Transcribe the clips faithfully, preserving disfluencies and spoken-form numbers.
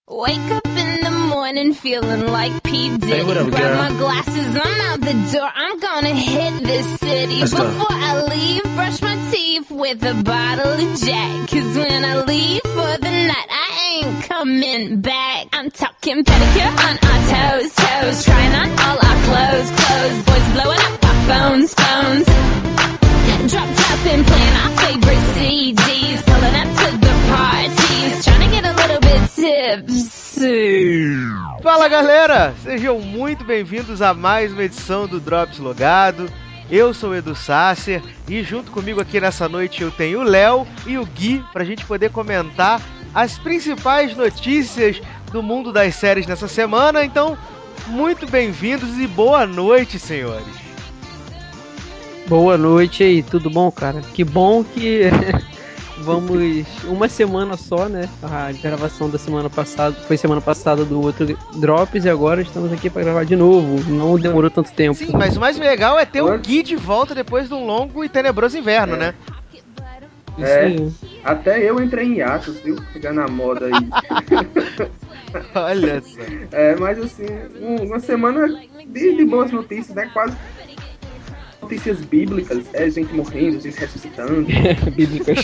Wake up in the morning feeling like P. Diddy. Hey, what up, Grab girl? my glasses, I'm out the door. I'm gonna hit this city. Let's go. Before I leave, brush my teeth with a bottle of Jack. Cause when I leave for the night, I ain't coming back. I'm talking pedicure on our toes, toes. Trying on all our clothes, clothes. Boys blowing up our phones, phones. Drop top and playing our favorite C Ds. Pulling up to the parties. Trying to get a little bit tipsy. Fala galera, sejam muito bem-vindos a mais uma edição do Drops Logado. Eu sou o Edu Sasser e junto comigo aqui nessa noite eu tenho o Léo e o Gui pra gente poder comentar as principais notícias do mundo das séries nessa semana. Então, muito bem-vindos e boa noite, senhores. Boa noite aí, tudo bom, cara? Que bom que vamos uma semana só, né? A gravação da semana passada foi semana passada do outro Drops e agora estamos aqui para gravar de novo. Não demorou tanto tempo. Sim, mas o mais legal é ter o Gui de volta depois de um longo e tenebroso inverno, é. né? É, Isso até eu entrei em atos, viu? Pegar na moda aí. Olha só. É, mas assim, um- uma semana de, de boas notícias, né? Quase notícias bíblicas, é gente morrendo, gente ressuscitando. aí. Bíblicas.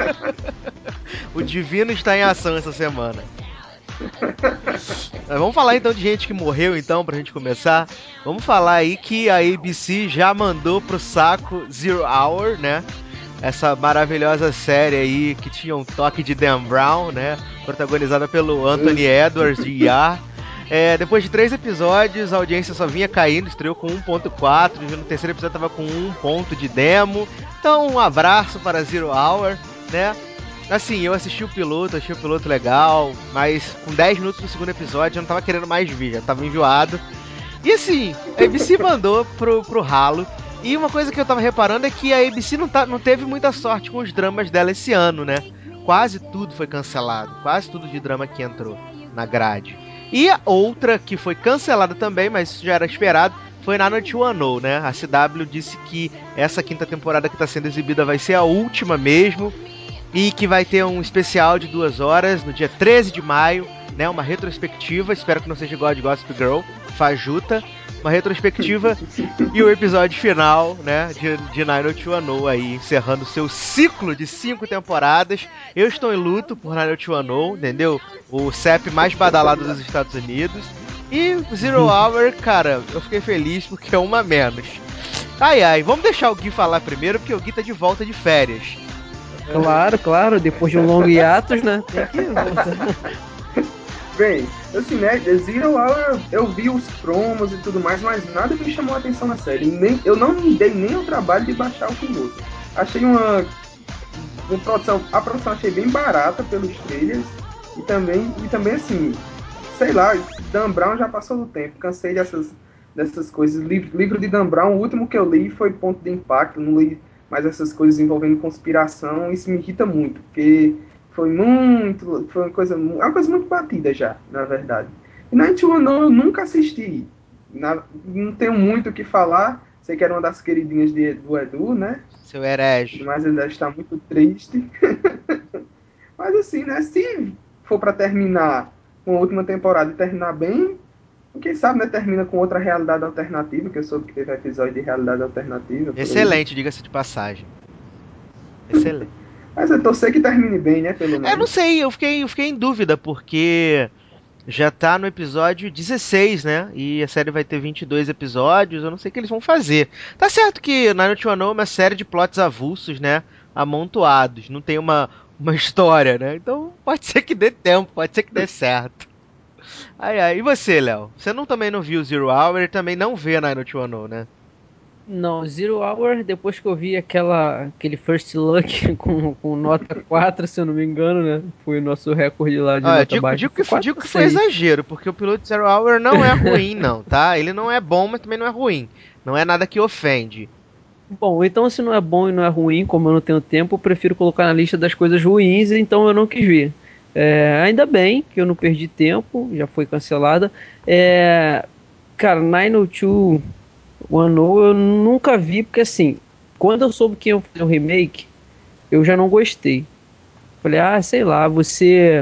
O divino está em ação essa semana. Mas vamos falar então de gente que morreu então, pra gente começar. Vamos falar aí que a A B C já mandou pro saco Zero Hour, né? Essa maravilhosa série aí que tinha um toque de Dan Brown, né? Protagonizada pelo Anthony Edwards de E R. É, depois de três episódios, a audiência só vinha caindo, estreou com um ponto quatro, no terceiro episódio tava com um ponto de demo. Então, um abraço para Zero Hour, né? Assim, eu assisti o piloto, achei o piloto legal, mas com dez minutos do segundo episódio eu não tava querendo mais ver, já tava enjoado. E assim, a A B C mandou pro, pro ralo. E uma coisa que eu tava reparando é que a A B C não, tá, não teve muita sorte com os dramas dela esse ano, né? Quase tudo foi cancelado, quase tudo de drama que entrou na grade. E a outra que foi cancelada também, mas isso já era esperado, foi Nine oh two one oh, né? A C W disse que essa quinta temporada que está sendo exibida vai ser a última mesmo e que vai ter um especial de duas horas no dia treze de maio, né? Uma retrospectiva, espero que não seja igual a de Gossip Girl, fajuta. Uma retrospectiva e o episódio final, né, de, de Nine oh two one oh aí, encerrando seu ciclo de cinco temporadas. Eu estou em luto por Nine oh two one oh, entendeu? O C E P mais badalado dos Estados Unidos. E Zero Hour, cara, eu fiquei feliz porque é uma menos. Ai, ai, vamos deixar o Gui falar primeiro, porque o Gui tá de volta de férias. Claro, claro, depois de um longo hiatus, né? Tem que voltar. Bem, assim, né? Zero Hour, eu vi os promos e tudo mais, mas nada me chamou a atenção na série. Nem, eu não me dei nem o trabalho de baixar o piloto. Achei uma, uma produção, a produção achei bem barata pelos trailers e também, e também assim, sei lá, Dan Brown já passou do tempo, cansei dessas, dessas coisas. Livro, livro de Dan Brown, o último que eu li foi Ponto de Impacto, não li mais essas coisas envolvendo conspiração, isso me irrita muito, porque foi muito, foi uma coisa, é uma coisa muito batida já, na verdade. E Nine oh two one oh eu nunca assisti, na, não tenho muito o que falar, sei que era uma das queridinhas de, do Edu, né? Seu herege. Mas ele deve estar muito triste. Mas assim, né? Se for para terminar com a última temporada e terminar bem, quem sabe, né? Termina com outra realidade alternativa, que eu soube que teve episódio de realidade alternativa. Excelente, diga-se de passagem. Excelente. Mas eu torcer que termine bem, né? Pelo menos. É, não sei, eu fiquei, eu fiquei em dúvida, porque já tá no episódio dezesseis, né? E a série vai ter vinte e dois episódios, eu não sei o que eles vão fazer. Tá certo que Nine oh two one oh é uma série de plots avulsos, né? Amontoados, não tem uma, uma história, né? Então pode ser que dê tempo, pode ser que dê certo. Ai, ai. E você, Léo? Você não, também não viu Zero Hour e também não vê Nine oh two one oh, né? Não, Zero Hour, depois que eu vi aquela, aquele First Look com, com nota quatro, se eu não me engano, né? Foi o nosso recorde lá de Olha, nota digo, baixa. digo que, Foi digo quatro, que foi seis. exagero, porque o piloto de Zero Hour não é ruim, não, tá? Ele não é bom, mas também não é ruim. Não é nada que ofende. Bom, então se não é bom e não é ruim, como eu não tenho tempo, eu prefiro colocar na lista das coisas ruins, então eu não quis ver. É, ainda bem que eu não perdi tempo, já foi cancelada. É, cara, Nine oh two one oh eu nunca vi, porque assim, quando eu soube que iam fazer o remake, eu já não gostei. Falei, ah, sei lá, você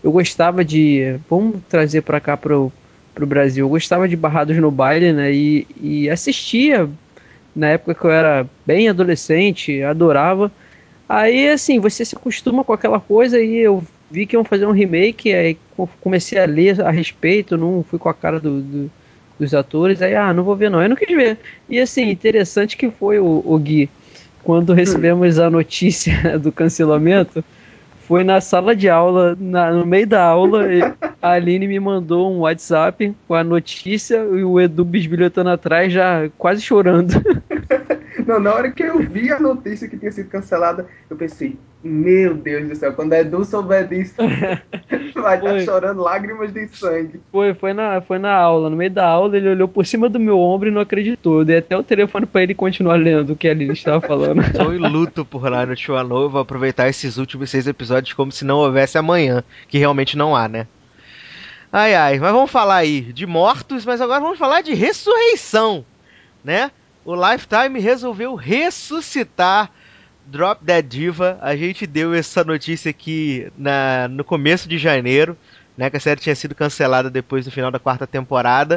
eu gostava de... Vamos trazer pra cá pro, pro Brasil. Eu gostava de Barrados no Baile, né? E, e assistia na época que eu era bem adolescente, adorava. Aí, assim, você se acostuma com aquela coisa e eu vi que iam fazer um remake, aí comecei a ler a respeito, não fui com a cara do, do, dos atores, aí, ah, não vou ver não, eu não quis ver. E, assim, interessante que foi o, o Gui, quando recebemos a notícia do cancelamento, foi na sala de aula, na, no meio da aula, a Aline me mandou um WhatsApp com a notícia e o Edu bisbilhotando atrás, já quase chorando. Não, na hora que eu vi a notícia que tinha sido cancelada, eu pensei, meu Deus do céu, quando a Edu souber disso, vai estar Foi. chorando lágrimas de sangue. Foi, foi na, foi na aula. No meio da aula, ele olhou por cima do meu ombro e não acreditou. Eu dei até o telefone pra ele continuar lendo o que a Aline estava falando. Estou em luto por Ryan Chua-No. Vou aproveitar esses últimos seis episódios como se não houvesse amanhã, que realmente não há, né? Ai, ai, mas vamos falar aí de mortos, mas agora vamos falar de ressurreição, né? O Lifetime resolveu ressuscitar Drop Dead Diva. A gente deu essa notícia aqui na, no começo de janeiro, né? Que a série tinha sido cancelada depois do final da quarta temporada.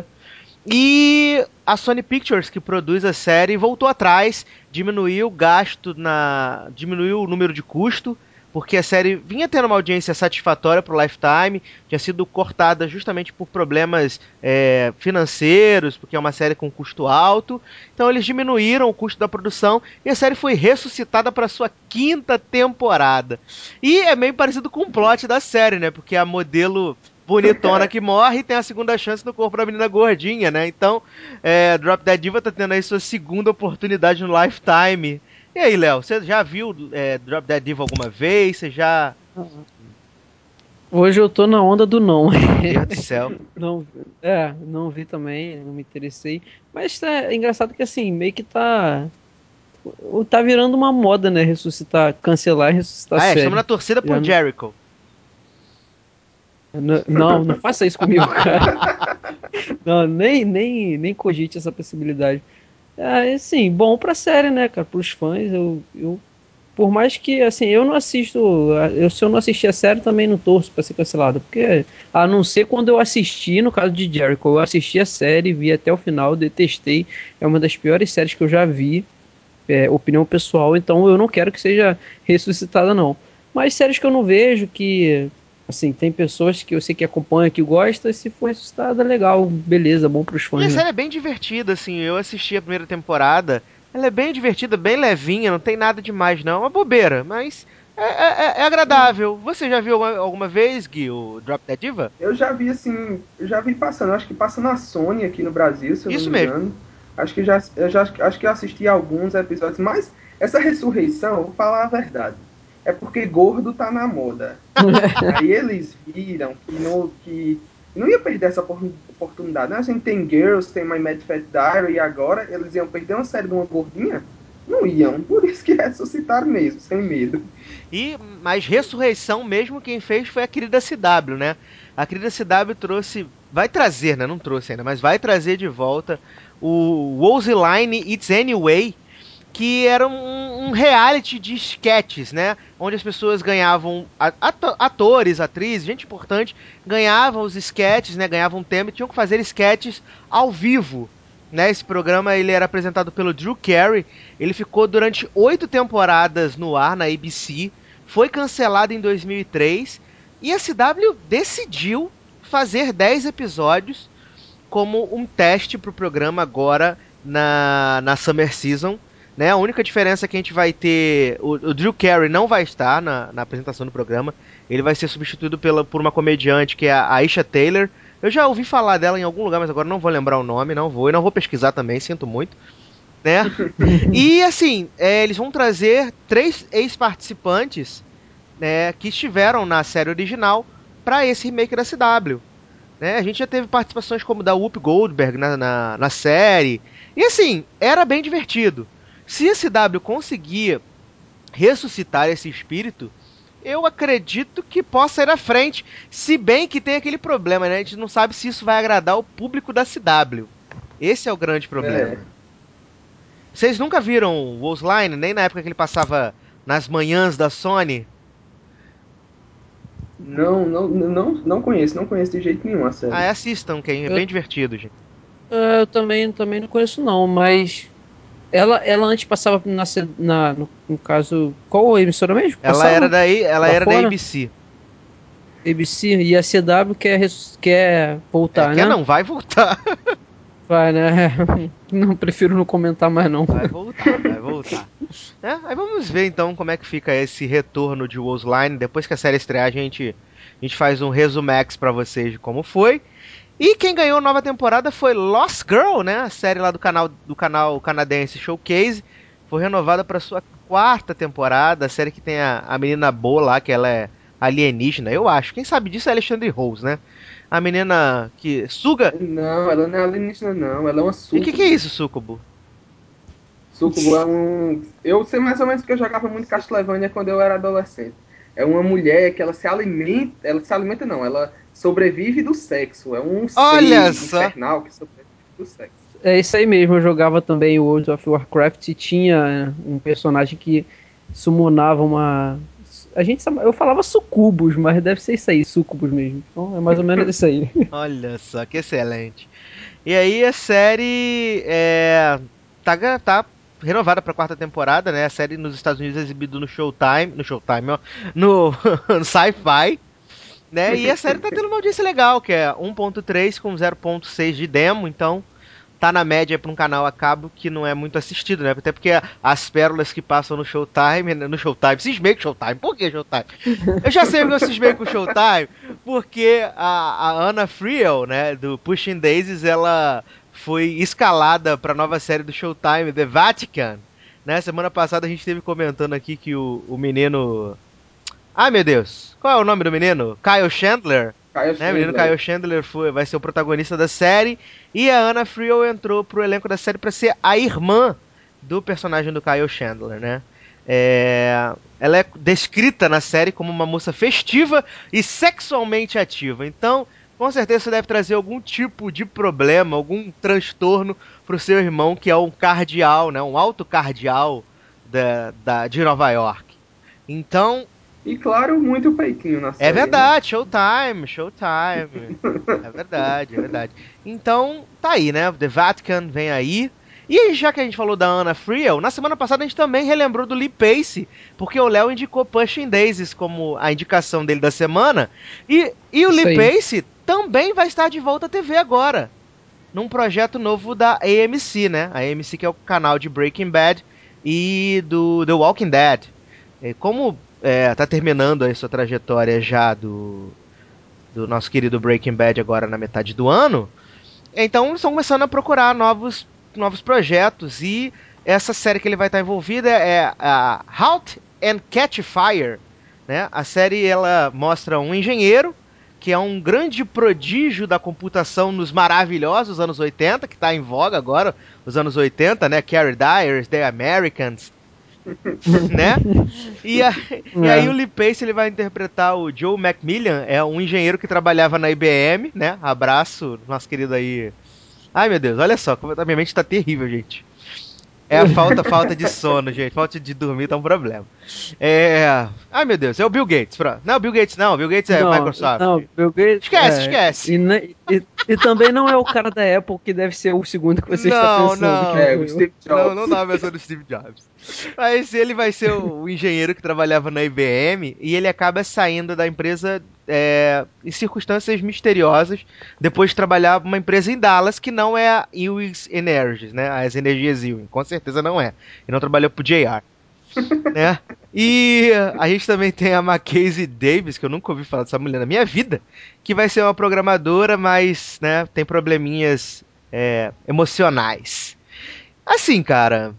E a Sony Pictures, que produz a série, voltou atrás, diminuiu o gasto, na, diminuiu o número de custo, porque a série vinha tendo uma audiência satisfatória para o Lifetime, tinha sido cortada justamente por problemas é, financeiros, porque é uma série com custo alto. Então eles diminuíram o custo da produção e a série foi ressuscitada para sua quinta temporada. E é meio parecido com o plot da série, né? Porque a modelo bonitona que morre e tem a segunda chance no corpo da menina gordinha, né? Então, é, Drop Dead Diva tá tendo aí sua segunda oportunidade no Lifetime. E aí, Léo, você já viu é, Drop Dead Diva alguma vez? Você já... Hoje eu tô na onda do não. Meu Deus do céu. Não, é, não vi também, não me interessei. Mas é engraçado que assim, meio que tá. Tá virando uma moda, né? Ressuscitar, cancelar e ressuscitar Ah, é, série. estamos na torcida por Já não- Jericho. N- Não, não faça isso comigo, cara. Não, nem, nem, nem cogite essa possibilidade. É, assim, bom pra série, né, cara? Pros fãs, eu, eu. Por mais que, assim, eu não assisto. Eu, se eu não assistir a série, também não torço pra ser cancelada. Porque, a não ser quando eu assisti, no caso de Jericho, eu assisti a série, vi até o final, detestei. É uma das piores séries que eu já vi. É, opinião pessoal, então eu não quero que seja ressuscitada, não. Mas séries que eu não vejo, que assim, tem pessoas que eu sei que acompanham, que gostam, e se for ressuscitada, legal, beleza, bom pros E a fãs, né? série é bem divertida, assim, eu assisti a primeira temporada, ela é bem divertida, bem levinha, não tem nada demais não, é uma bobeira, mas é, é- é agradável. Você já viu alguma, alguma vez, Gui, o Drop Dead Diva? Eu já vi assim, eu já vi passando, acho que passa na Sony aqui no Brasil, se eu não Isso me mesmo. engano. Acho que já, eu já acho que eu assisti alguns episódios, mas essa ressurreição, vou falar a verdade, é porque gordo tá na moda. Aí eles viram que não, que não ia perder essa oportunidade. Né? A gente tem Girls, tem My Mad Fat Diary, e agora eles iam perder uma série de uma gordinha? Não iam, por isso que ressuscitaram mesmo, sem medo. E, mas ressurreição mesmo quem fez foi a querida C W, né? A querida C W trouxe, vai trazer, né? Não trouxe ainda, mas vai trazer de volta o Wozy Line It's Anyway, que era um, um reality de sketches, né? Onde as pessoas ganhavam, ato- atores, atrizes, gente importante, ganhavam os sketches, né? Ganhavam um tema e tinham que fazer sketches ao vivo. Né, esse programa ele era apresentado pelo Drew Carey. Ele ficou durante oito temporadas no ar na A B C. Foi cancelado em dois mil e três. E a C W decidiu fazer dez episódios como um teste para o programa agora na, na Summer Season. Né? A única diferença é que a gente vai ter. O, o Drew Carey não vai estar na, na apresentação do programa. Ele vai ser substituído pela, por uma comediante que é a Aisha Taylor. Eu já ouvi falar dela em algum lugar, mas agora não vou lembrar o nome, não vou. E não vou pesquisar também, sinto muito. Né? E assim, é, eles vão trazer três ex-participantes, né, que estiveram na série original para esse remake da C W. Né? A gente já teve participações como da Whoopi Goldberg na, na, na série. E assim, era bem divertido. Se a C W conseguir ressuscitar esse espírito, eu acredito que possa ir à frente. Se bem que tem aquele problema, né? A gente não sabe se isso vai agradar o público da C W. Esse é o grande É, problema. Vocês nunca viram o Line, nem na época que ele passava nas manhãs da Sony? Não, não, não, não conheço, não conheço de jeito nenhum a série. Ah, assistam, que é Eu- bem divertido, gente. É, eu também, também não conheço não, mas ela, ela antes passava na, C- na no, no caso, qual emissora mesmo? Ela era Passava da, ela lá era da fora? A B C. A B C e a C W quer, res- quer É, voltar, quer né? não, vai voltar. Vai, né? Não, prefiro não comentar mais não. Vai voltar, vai voltar. É, aí vamos ver então como é que fica esse retorno de Wolves Line. Depois que a série estrear, a gente, a gente faz um resumex pra vocês de como foi. E quem ganhou a nova temporada foi Lost Girl, né? A série lá do canal, do canal canadense Showcase. Foi renovada para sua quarta temporada. A série que tem a, a menina boa lá, que ela é alienígena, eu acho. Quem sabe disso é Alexandre Rose, né? A menina que suga. Não, ela não é alienígena, não. Ela é uma E o que, que é súcubo. isso, Sucubo? Súcubo é um. Eu sei mais ou menos porque eu jogava muito Castlevania quando eu era adolescente. É uma mulher que ela se alimenta. Ela se alimenta, não. Ela sobrevive do sexo. É um Olha ser só! infernal que sobrevive do sexo. É isso aí mesmo, eu jogava também o World of Warcraft e tinha um personagem que summonava uma. A gente chama- eu falava sucubus, mas deve ser isso aí, sucubus mesmo. Então é mais ou menos isso aí. Olha só, que excelente. E aí a série é, tá, ga- tá renovada pra quarta temporada, né? A série nos Estados Unidos é exibida no Showtime, no Showtime, ó, no, no Sci-Fi, né? E a série tá tendo uma audiência legal, que é um ponto três com zero ponto seis de demo, então tá na média pra um canal a cabo que não é muito assistido, né? Até porque as pérolas que passam no Showtime, né? No Showtime, cismei com Showtime, por que Showtime? Eu já sei o que eu cismei com o Showtime, porque a, a Anna Friel, né, do Pushing Daisies, ela foi escalada pra nova série do Showtime, The Vatican, né? Semana passada a gente esteve comentando aqui que o, o menino... Ai, meu Deus, qual é o nome do menino? Kyle Chandler, Kyle né? O menino Chandler. Kyle Chandler foi, vai ser o protagonista da série. E a Anna Friel entrou pro elenco da série para ser a irmã do personagem do Kyle Chandler, né? É, ela é descrita na série como uma moça festiva e sexualmente ativa. Então, com certeza você deve trazer algum tipo de problema, algum transtorno pro seu irmão, que é um cardeal, né? Um alto cardeal da, da, de Nova York. Então, E claro, muito peitinho na é série, né? verdade, Showtime, Showtime. É verdade, é verdade. Então, tá aí, né? The Vatican vem aí. E aí, já que a gente falou da Anna Friel, na semana passada a gente também relembrou do Lee Pace, porque o Léo indicou Pushing Daisies como a indicação dele da semana. E, e o Lee Isso aí. Pace também vai estar de volta à T V agora, num projeto novo da A M C, né? A AMC que é o canal de Breaking Bad e do The Walking Dead. É, como é, tá terminando a sua trajetória já do, do nosso querido Breaking Bad agora na metade do ano, então eles estão começando a procurar novos, novos projetos e essa série que ele vai estar envolvido é a Halt and Catch Fire, né? A série ela mostra um engenheiro que é um grande prodígio da computação nos maravilhosos anos oitenta, que está em voga agora, os anos oitenta, né? Carrie Dyers, The Americans, né? E, a, e aí o É. Lee Pace ele vai interpretar o Joe Macmillan, é um engenheiro que trabalhava na I B M, né? Abraço, nosso querido aí. Ai meu Deus, olha só, como a minha mente tá terrível, gente. É a falta, falta de sono, gente. Falta de dormir tá um problema. É. Ai meu Deus, é o Bill Gates. Pronto. Não, Bill Gates não, Bill Gates é Não, Microsoft. não, Bill Gates, Esquece, é, esquece. e, ne- e, e também não é o cara da Apple que deve ser o segundo que você está Não, pensando. Que, não. É, o Steve Não, não Jobs. dá a versão do Steve Jobs. Mas ele vai ser o, o engenheiro que trabalhava na I B M e ele acaba saindo da empresa é, em circunstâncias misteriosas depois de trabalhar numa empresa em Dallas que não é a Ewing Energies, né? As energias Ewing, com certeza não é. Ele não trabalhou pro J R, né? E a gente também tem a Mackenzie Davis, que eu nunca ouvi falar dessa mulher na minha vida, que vai ser uma programadora, mas né, tem probleminhas é, emocionais. Assim, cara,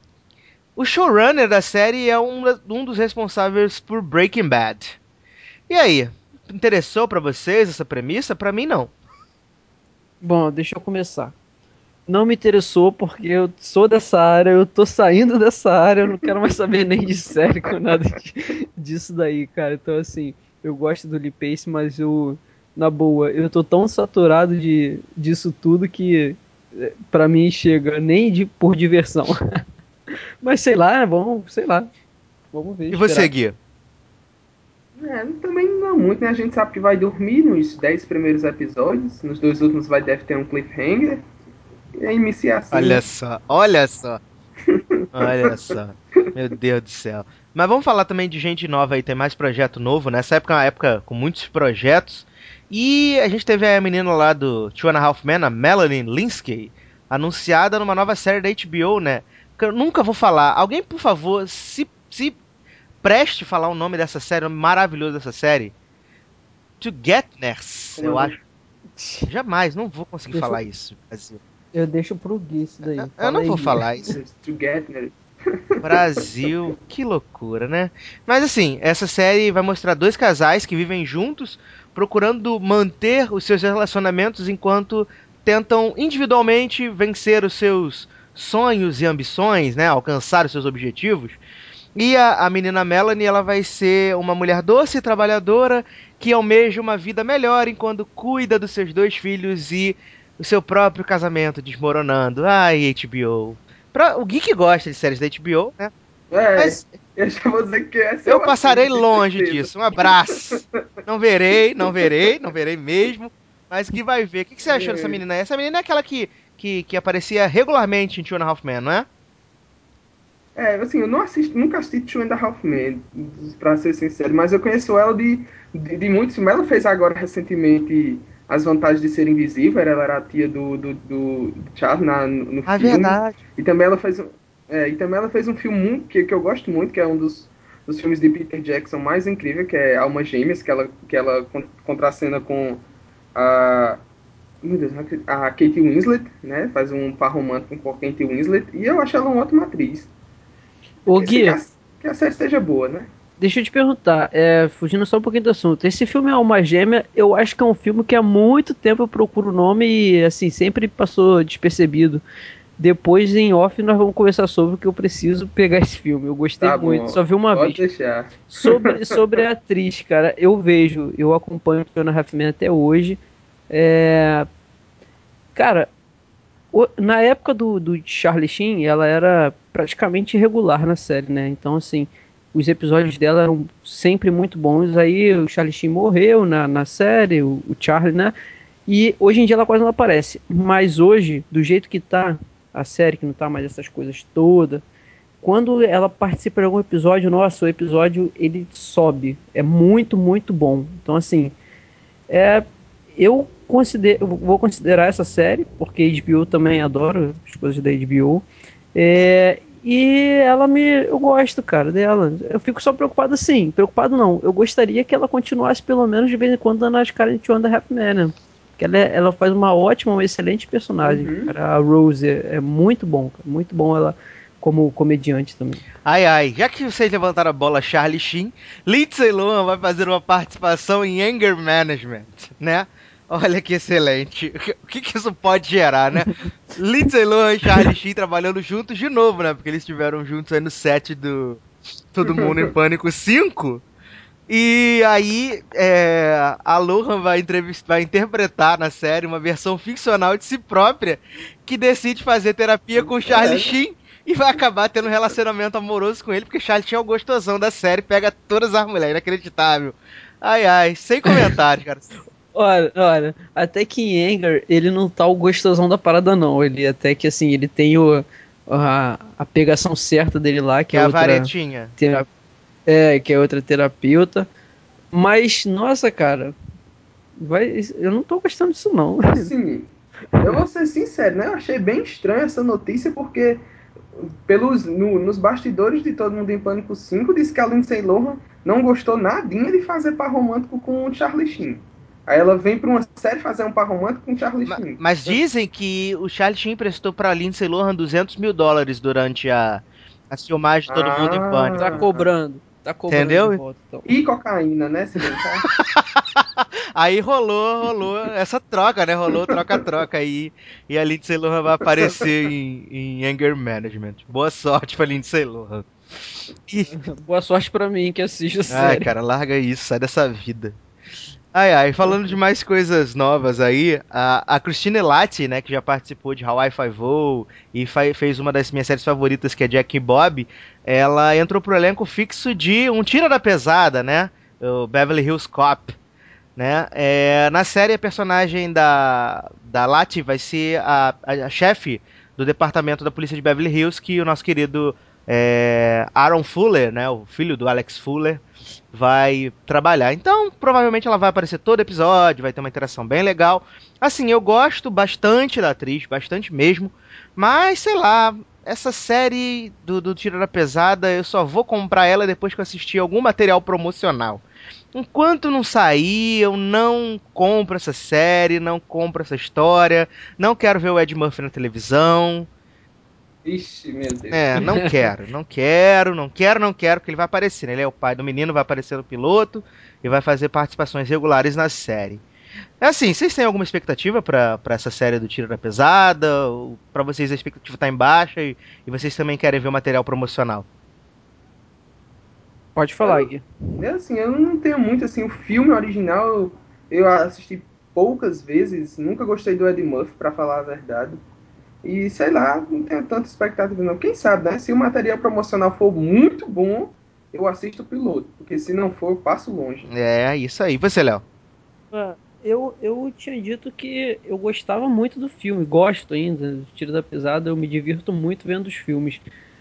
o showrunner da série é um, um dos responsáveis por Breaking Bad. E aí, interessou pra vocês essa premissa? Pra mim, não. Bom, deixa eu começar. Não me interessou porque eu sou dessa área, eu tô saindo dessa área, eu não quero mais saber nem de série com nada de- disso daí, cara. Então, assim, eu gosto do Lee Pace, mas eu, na boa, eu tô tão saturado de, disso tudo que eh, pra mim chega nem de, por diversão. Mas sei lá, vamos, sei lá, vamos ver, E você, esperar. Gui? É, também não muito, né? A gente sabe que vai dormir nos dez primeiros episódios. Nos dois últimos vai deve ter um cliffhanger. E aí inicia assim, Olha né? só, olha só, olha só. Meu Deus do céu. Mas vamos falar também de gente nova aí, tem mais projeto novo. Nessa época é uma época com muitos projetos. E a gente teve a menina lá do Two and a Half Men, a Melanie Linsky, anunciada numa nova série da H B O, né? Que eu nunca vou falar. Alguém, por favor, se, se preste a falar o nome dessa série, o nome maravilhoso dessa série. Togetherness, Como eu eu vou... acho. Jamais, não vou conseguir Deixa, falar eu isso, Brasil. eu deixo pro Gui isso daí. Eu Fala não aí, vou Gui. falar isso. To get, né? Brasil, que loucura, né? Mas assim, essa série vai mostrar dois casais que vivem juntos, procurando manter os seus relacionamentos enquanto tentam individualmente vencer os seus sonhos e ambições, né? Alcançar os seus objetivos. E a, a menina Melanie, ela vai ser uma mulher doce e trabalhadora que almeja uma vida melhor enquanto cuida dos seus dois filhos e o seu próprio casamento desmoronando. Ai, H B O. Pra, o Gui que gosta de séries da H B O, né? É, Mas eu já vou dizer que essa eu eu passarei assisto, tenho longe certeza. disso. Um abraço. Não verei, não verei, não verei mesmo. Mas o Gui vai ver. O que, que você achou dessa É, menina? Essa menina é aquela que, que, que aparecia regularmente em Two and a Half Men, não é? é, assim, eu não assisto, nunca assisti Two and a Half Men, pra ser sincero, mas eu conheço ela de, de, de muitos filmes. Ela fez agora recentemente As Vantagens de Ser Invisível, ela era a tia do, do, do Charlie na, no, no Ah, filme. verdade. E também ela fez, um- é, e também ela fez um filme muito, que, que eu gosto muito, que é um dos, dos filmes de Peter Jackson mais incrível, que é Almas Gêmeas, que ela, que ela con- contracena com a, meu Deus, a Kate Winslet, né? Faz um par romântico com a Kate Winslet, e eu acho ela uma ótima atriz. Ô, Que, se- que, Gui, a, que a série seja boa, né? deixa eu te perguntar, é, fugindo só um pouquinho do assunto. Esse filme é Alma Gêmea, eu acho que é um filme que há muito tempo eu procuro o nome e, assim, sempre passou despercebido. Depois, em off, nós vamos conversar sobre, porque eu preciso pegar esse filme. Eu gostei Tá muito, bom, só vi uma pode vez. deixar. Sobre, sobre a atriz, cara, eu vejo, eu acompanho o Fiona Halfman até hoje. É, cara, o- na época do, do Charlie Sheen, ela era praticamente regular na série, né? Então, assim, os episódios dela eram sempre muito bons. Aí o Charlie Sheen morreu na, na série, o, o Charlie, né? E hoje em dia ela quase não aparece. Mas hoje, do jeito que tá a série, que não tá mais essas coisas todas, quando ela participa de algum episódio, nossa, o episódio ele sobe. É muito, muito bom. Então, assim, é, eu considero, eu vou considerar essa série, porque H B O também adoro as coisas da H B O. É, e ela me. Eu gosto, cara, dela. Eu fico só preocupado assim. Preocupado não. Eu gostaria que ela continuasse, pelo menos, de vez em quando, dando as caras de Two and a Half Men, né? Porque ela, é- ela faz uma ótima, uma excelente personagem, Uhum. cara. A Rose é, é muito bom, cara. Muito bom ela como comediante também. Ai, ai, já que vocês levantaram a bola Charlie Sheen, Lindsay Lohan vai fazer uma participação em Anger Management, né? Olha que excelente. O que, que isso pode gerar, né? Lindsay Lohan e Charlie Sheen trabalhando juntos de novo, né? Porque eles estiveram juntos aí no set do Todo Mundo em Pânico cinco. E aí, é, a Lohan vai, entrevist- vai interpretar na série uma versão ficcional de si própria que decide fazer terapia com Charlie É, né? Sheen e vai acabar tendo um relacionamento amoroso com ele, porque Charlie Sheen é o gostosão da série, pega todas as mulheres, inacreditável. Ai, ai, sem comentários, cara. Olha, olha, até que em Anger ele não tá o gostosão da parada, não. Ele até que assim, ele tem o, a, a pegação certa dele lá, que Que é é a outra. varetinha. tera- É, que é outra terapeuta. Mas, nossa, cara, vai, eu não tô gostando disso, não. Assim, eu vou ser sincero, né? Eu achei bem estranha essa notícia, porque pelos, no- nos bastidores de Todo Mundo em Pânico cinco, disse que a Lindsay Lohan não gostou nadinha de fazer par romântico com o Charlie Sheen. Aí ela vem pra uma série fazer um par romântico com o Charlie Ma- Sheen. Mas dizem que o Charlie Sheen emprestou pra Lindsay Lohan duzentos mil dólares durante a, a filmagem de Todo Mundo em Tá Pânico. Ah, cobrando, tá cobrando de Entendeu? volta, então. e cocaína, né? Se brincar. Aí rolou, rolou essa troca, né? Rolou troca-troca aí. E a Lindsay Lohan vai aparecer em, em Anger Management. Boa sorte pra Lindsay Lohan. E, Boa sorte pra mim que assisto a ai, série. cara, larga isso, sai dessa vida. Ai, ai, falando de mais coisas novas aí, a, a Christine Latti, né, que já participou de Hawaii Five-O e fa- fez uma das minhas séries favoritas, que é Jack e Bob, ela entrou pro elenco fixo de Um Tira da Pesada, né? o Beverly Hills Cop, né? É, na série, a personagem da, da Lati vai ser a, a, a chefe do departamento da polícia de Beverly Hills, que o nosso querido é, Aaron Fuller, né, o filho do Alex Fuller, vai trabalhar. Então, provavelmente ela vai aparecer todo episódio, vai ter uma interação bem legal. Assim, eu gosto bastante da atriz, bastante mesmo, mas sei lá, essa série do, do Tiro da Pesada, eu só vou comprar ela depois que eu assistir algum material promocional. Enquanto não sair, eu não compro essa série, não compro essa história, não quero ver o Ed Murphy na televisão. Ixi, meu Deus. É, não quero, não quero, não quero, não quero, porque ele vai aparecer, né? Ele é o pai do menino, vai aparecer no piloto e vai fazer participações regulares na série. É assim, vocês têm alguma expectativa pra, pra essa série do Tiro da Pesada? Ou pra vocês a expectativa tá em baixa e, e vocês também querem ver o material promocional? Pode falar, Gui. É assim, eu não tenho muito, assim, o filme original eu assisti poucas vezes, nunca gostei do Ed Murphy, pra falar a verdade. E, sei lá, não tenho tanta expectativa não. Quem sabe, né? Se o material promocional for muito bom, eu assisto o piloto, porque se não for, eu passo longe. É, isso aí. E você, Léo? Ah, Eu, eu tinha dito que eu gostava muito do filme, gosto ainda do Tiro da Pesada, eu me divirto muito vendo os filmes.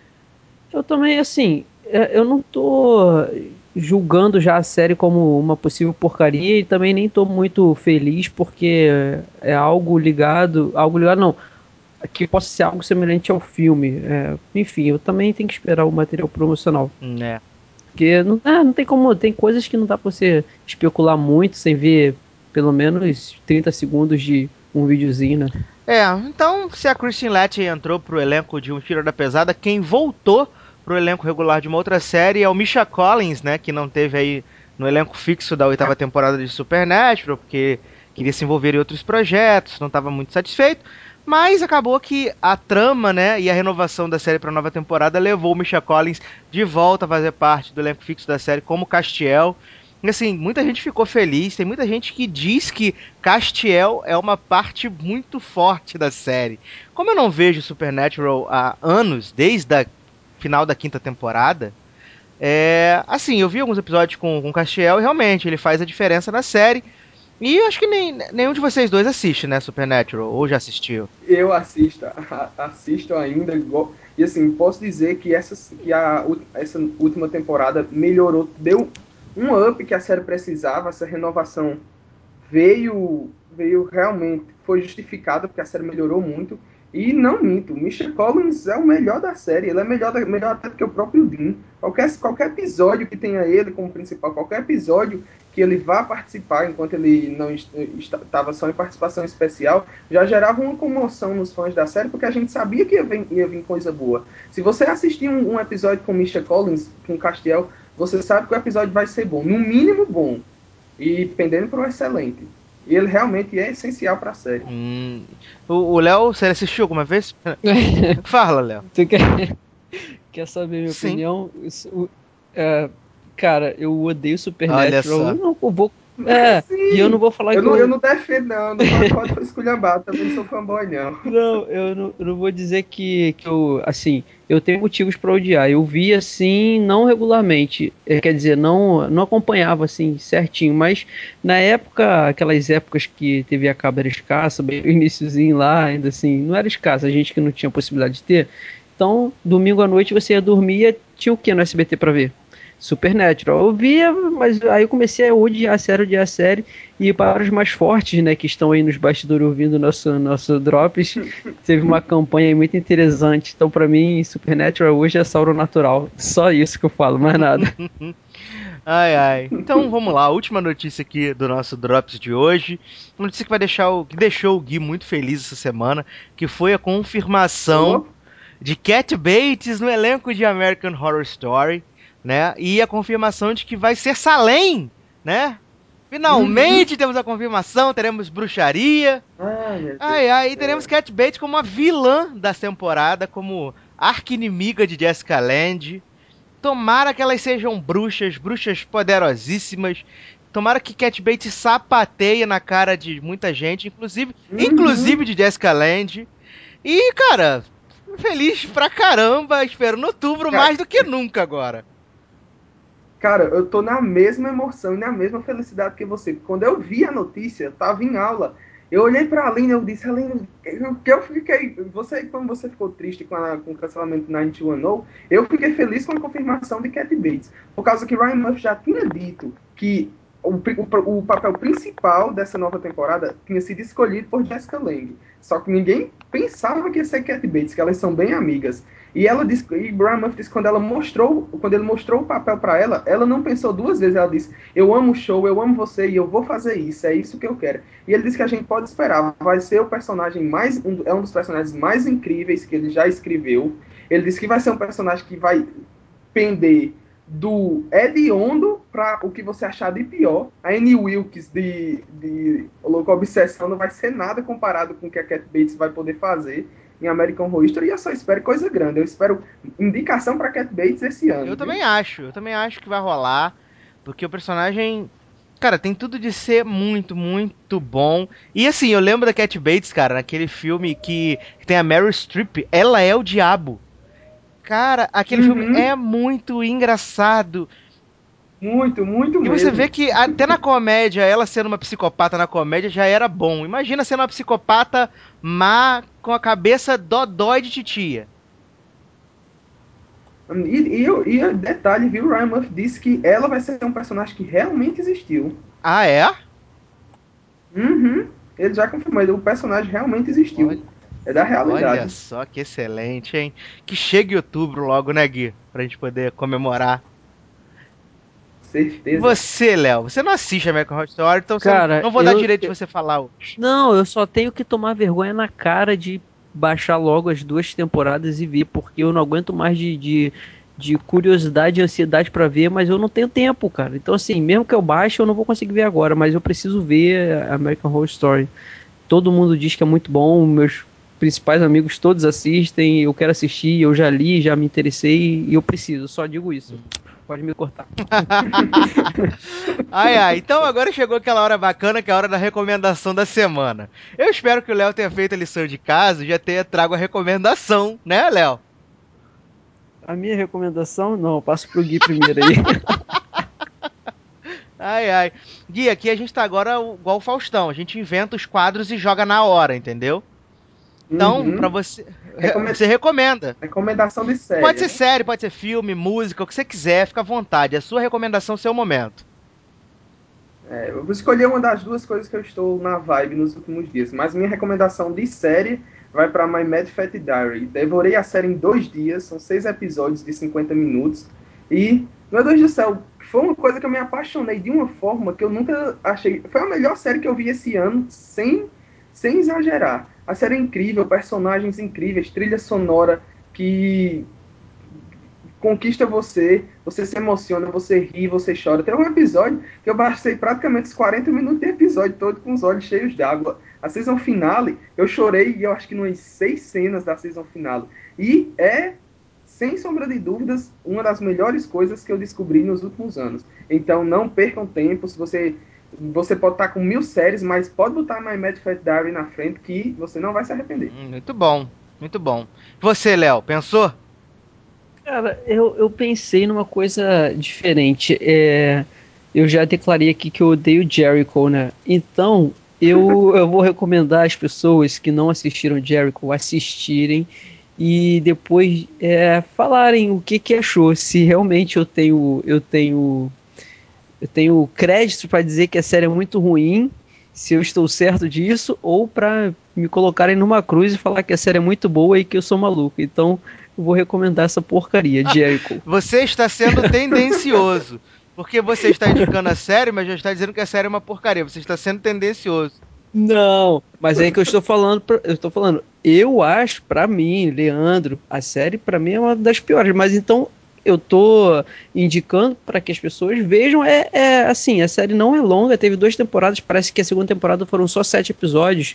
Eu também, assim, é, eu não tô julgando já a série como uma possível porcaria e também nem tô muito feliz porque é algo ligado, algo ligado não, que possa ser algo semelhante ao filme. É, enfim, eu também tenho que esperar o material promocional. É. Porque não, ah, não tem como, tem coisas que não dá pra você especular muito sem ver pelo menos trinta segundos de um videozinho, né? É, então, se a Christine Latch entrou pro elenco de Um Tiro da Pesada, quem voltou pro elenco regular de uma outra série é o Misha Collins, né, que não teve aí no elenco fixo da oitava temporada de Supernatural, porque queria se envolver em outros projetos, não estava muito satisfeito, mas acabou que a trama, né, e a renovação da série para a nova temporada levou o Misha Collins de volta a fazer parte do elenco fixo da série como Castiel. E assim, muita gente ficou feliz, tem muita gente que diz que Castiel é uma parte muito forte da série. Como eu não vejo Supernatural há anos, desde a final da quinta temporada, é, assim, eu vi alguns episódios com, com o Castiel e realmente ele faz a diferença na série. E eu acho que nem, nenhum de vocês dois assiste, né, Supernatural, ou já assistiu. Eu assisto, a- assisto ainda, go- e assim, posso dizer que, essa, que a, u- essa última temporada melhorou, deu um up que a série precisava, essa renovação veio, veio realmente, foi justificada, porque a série melhorou muito. E não minto, o Mister Collins é o melhor da série, ele é melhor, da- melhor até do que o próprio Dean. Qualquer, qualquer episódio que tenha ele como principal, qualquer episódio que ele vá participar, enquanto ele não estava só em participação especial, já gerava uma comoção nos fãs da série, porque a gente sabia que ia vir, ia vir coisa boa. Se você assistir um, um episódio com o Mister Collins, com o Castiel, você sabe que o episódio vai ser bom, no mínimo bom e pendendo para um excelente. E ele realmente é essencial para a série. Hum, o Léo, você assistiu alguma vez? Fala, Léo. Tu quer, quer saber minha Sim. opinião? Isso, é, cara, eu odeio Olha Supernatural. só. Eu não eu vou. É, e eu não Sim, vou falar eu que não, eu eu. não defendo, não. Não pode, pode esculhambar, também não sou fanboy, não. Não, eu não, eu não vou dizer que, que eu, assim, eu tenho motivos pra odiar. Eu vi assim, não regularmente, é, quer dizer, não, não acompanhava assim certinho, mas na época, aquelas épocas que T V a cabo era escassa, bem no iniciozinho lá, ainda assim, não era escassa, a gente que não tinha possibilidade de ter. Então, domingo à noite você ia dormir e tinha o que no S B T pra ver? Supernatural. Eu via, mas aí eu comecei a odiar a série, odiar a série. E para os mais fortes, né, que estão aí nos bastidores ouvindo nosso, nosso Drops, teve uma campanha muito interessante. Então, para mim, Supernatural hoje é Sauron natural. Só isso que eu falo, mais nada. Ai, ai. Então vamos lá, a última notícia aqui do nosso Drops de hoje. Uma notícia que vai deixar o, que deixou o Gui muito feliz essa semana, que foi a confirmação Ô, de Cat Bates no elenco de American Horror Story, né? E a confirmação de que vai ser Salem, né? uhum. Finalmente temos a confirmação, teremos bruxaria. Ai, meu Deus Ai, do ai, e teremos céu. Cat Bates como a vilã da temporada, como arqui-inimiga de Jessica Lange. Tomara que elas sejam bruxas, bruxas poderosíssimas. Tomara que Cat Bates sapateie na cara de muita gente, inclusive, inclusive Uhum. de Jessica Lange. E, cara, feliz pra caramba, esperando outubro Ca- mais do que nunca agora. Cara, eu tô na mesma emoção e na mesma felicidade que você. Quando eu vi a notícia, eu tava em aula, eu olhei pra Aline e eu disse, Aline, eu, eu fiquei... Você, quando você ficou triste com, a, com o cancelamento do nove dois um zero, eu fiquei feliz com a confirmação de Cat Bates. Por causa que Ryan Murphy já tinha dito que o, o, o papel principal dessa nova temporada tinha sido escolhido por Jessica Lange. Só que ninguém pensava que ia ser Cat Bates, que elas são bem amigas. E ela disse, e Brian Murphy disse que quando ela mostrou, quando ele mostrou o papel para ela, ela não pensou duas vezes, ela disse, eu amo o show, eu amo você e eu vou fazer isso, é isso que eu quero. E ele disse que a gente pode esperar, vai ser o personagem mais, um, é um dos personagens mais incríveis que ele já escreveu. Ele disse que vai ser um personagem que vai pender do hediondo para o que você achar de pior. A Annie Wilkes de, de Louco Obsessão não vai ser nada comparado com o que a Cat Bates vai poder fazer em American Horror Story, e eu só espero coisa grande. Eu espero indicação para Cat Bates esse ano. Eu viu? também acho, eu também acho que vai rolar, porque o personagem, cara, tem tudo de ser muito, muito bom. E assim, eu lembro da Cat Bates, cara, naquele filme que, que tem a Meryl Streep, ela é o diabo. Cara, aquele filme Uhum. é muito engraçado. Muito, muito E mesmo. você vê que até na comédia, ela sendo uma psicopata na comédia já era bom. Imagina sendo uma psicopata má com a cabeça dodói de titia. E, e, e detalhe, viu? Ryan Murphy disse que ela vai ser um personagem que realmente existiu. Ah, é? Uhum. Ele já confirmou, o personagem realmente existiu. Olha, É da olha realidade. só que excelente, hein? Que chegue outubro logo, né, Gui? Pra gente poder comemorar. E Certeza. você, Léo? Você não assiste American Horror Story, então você não, Cara, não vou dar eu, direito de eu- você falar hoje. não, eu só tenho que tomar vergonha na cara de baixar logo as duas temporadas e ver, porque eu não aguento mais de, de, de curiosidade e ansiedade pra ver, mas eu não tenho tempo, cara. Então, assim, mesmo que eu baixe, eu não vou conseguir ver agora, mas eu preciso ver American Horror Story. Todo mundo diz que é muito bom, meus principais amigos todos assistem, eu quero assistir, eu já li, já me interessei e eu preciso, só digo isso. Pode me cortar. Ai, ai. Então agora chegou aquela hora bacana, que é a hora da recomendação da semana. Eu espero que o Léo tenha feito a lição de casa e já tenha trago a recomendação, né, Léo? A minha recomendação, não, eu passo pro Gui primeiro aí. Ai, ai. Gui, aqui a gente tá agora igual o Faustão. A gente inventa os quadros e joga na hora, entendeu? Então, pra Uhum. você. Recome- Você recomenda. Recomendação de Pode série, ser né? série, pode ser filme, música, o que você quiser, fica à vontade. É a sua recomendação, seu momento. É, eu vou escolher uma das duas coisas que eu estou na vibe nos últimos dias, mas minha recomendação de série vai para My Mad Fat Diary. Devorei a série em dois dias, são seis episódios de cinquenta minutos, e, meu Deus do céu, foi uma coisa que eu me apaixonei de uma forma que eu nunca achei. Foi a melhor série que eu vi esse ano, sem, sem exagerar. A série é incrível, personagens incríveis, trilha sonora que conquista você, você se emociona, você ri, você chora. Tem um episódio que eu passei praticamente os quarenta minutos de episódio todo com os olhos cheios d'água. A season finale, eu chorei, eu acho que nas seis cenas da season finale. E é, sem sombra de dúvidas, uma das melhores coisas que eu descobri nos últimos anos. Então não percam tempo, se você você pode estar com mil séries, mas pode botar My Mad Fat Diary na frente que você não vai se arrepender. Hum, muito bom, muito bom. Você, Léo, pensou? Cara, eu, eu pensei numa coisa diferente. É, eu já declarei aqui que eu odeio Jericho, né? Então, eu, eu vou recomendar às pessoas que não assistiram Jericho assistirem e depois é, falarem o que, que achou. Se realmente eu tenho, eu tenho, eu tenho crédito para dizer que a série é muito ruim, se eu estou certo disso, ou para me colocarem numa cruz e falar que a série é muito boa e que eu sou maluco. Então, eu vou recomendar essa porcaria, Jericho. Você está sendo tendencioso. Porque você está indicando a série, mas já está dizendo que a série é uma porcaria. Você está sendo tendencioso. Não, mas é que eu estou falando, pra- eu estou falando, eu acho, pra mim, Leandro, a série pra mim é uma das piores, mas então eu tô indicando para que as pessoas vejam, é, é assim, a série não é longa, teve duas temporadas, parece que a segunda temporada foram só sete episódios,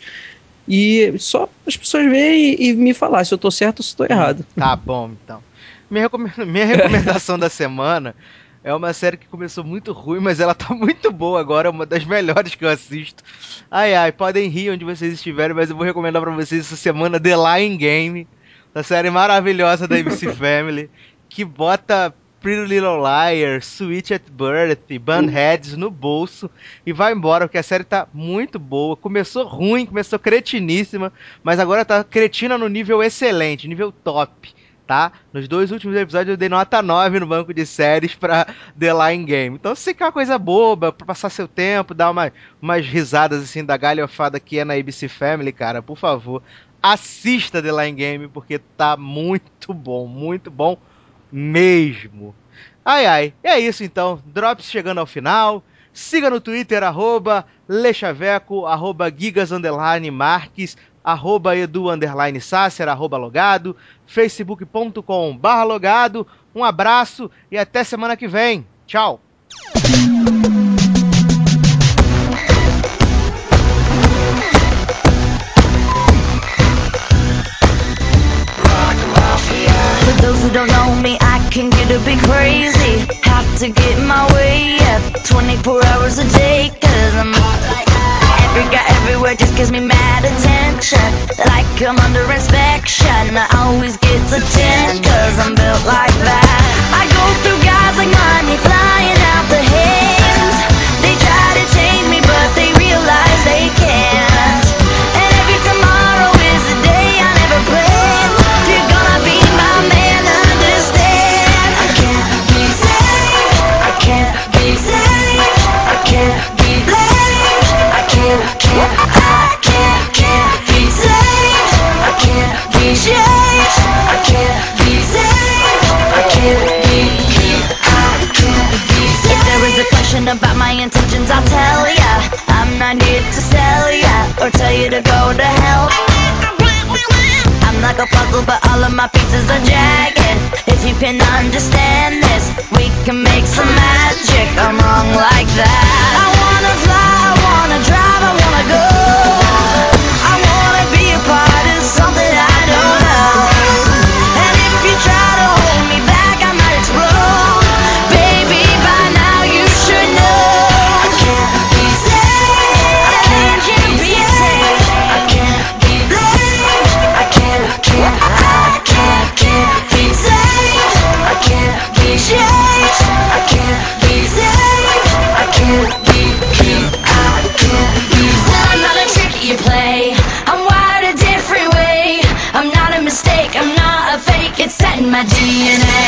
e só as pessoas verem e, e me falar se eu tô certo ou se estou Hum, errado. tá bom, então. Minha, recome- minha recomendação da semana é uma série que começou muito ruim, mas ela tá muito boa agora, é uma das melhores que eu assisto. Ai, ai, podem rir onde vocês estiverem, mas eu vou recomendar pra vocês essa semana The Lying Game, a série maravilhosa da A B C Family, que bota Pretty Little Liars, Sweet at Birth, Bunheads no bolso e vai embora, porque a série tá muito boa. Começou ruim, começou cretiníssima, mas agora tá cretina no nível excelente, nível top, tá? Nos dois últimos episódios eu dei nota nove no banco de séries pra The Line Game. Então se você quer uma coisa boba, pra passar seu tempo, dar uma, umas risadas assim da galhofada que é na A B C Family, cara, por favor, assista The Line Game, porque tá muito bom, muito bom mesmo. Ai, ai. É isso então. Drops chegando ao final. Siga no Twitter, arroba Lechaveco, arroba Gigas underline Marques, arroba Edu underline Sácer, arroba logado, facebook.com barra logado. Um abraço e até semana que vem. Tchau. For those who don't know me, I can get a bit crazy. Have to get my way up twenty-four hours a day, cause I'm hot like that. Every guy everywhere just gives me mad attention, like I'm under inspection. I always get a ten, cause I'm built like that. I go through guys like money flying out the hands. They try to change me, but they realize they can't. And every tomorrow is a day I never planned. If you're gonna be my man, understand. I can't be saved, I can't be saved, I can't be blamed. I can't, can't, I can't, can't be saved. I can't be changed, I can't be saved. I can't be, I can't be saved. If there is a question about my intentions, I'll tell ya. I'm not here to sell ya or tell you to go to hell. I'm like a puzzle, but all of my pieces are jagged. If you can understand this, we can make some magic. I'm wrong like that. I wanna fly, I wanna drive, I wanna go. I wanna be a part of something I don't know. And if you try to hold me back, I might explode. Baby, by now you should know. I can't be saved, I can't be saved. I can't be blamed, I can't, can't, I can't, can't be saved. I can't be changed, I can't be saved. I can't be, keep, I can't be saved. I'm not a trick you play, I'm wired a different way. I'm not a mistake, I'm not a fake, it's set in my D N A.